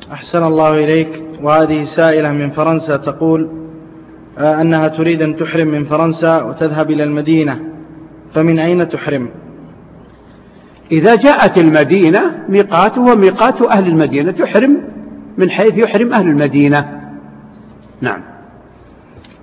أحسن الله إليك. وهذه سائلة من فرنسا تقول أنها تريد أن تحرم من فرنسا وتذهب إلى المدينة، فمن أين تحرم؟ إذا جاءت المدينة ميقاته وميقات أهل المدينة تحرم من حيث يحرم أهل المدينة. نعم.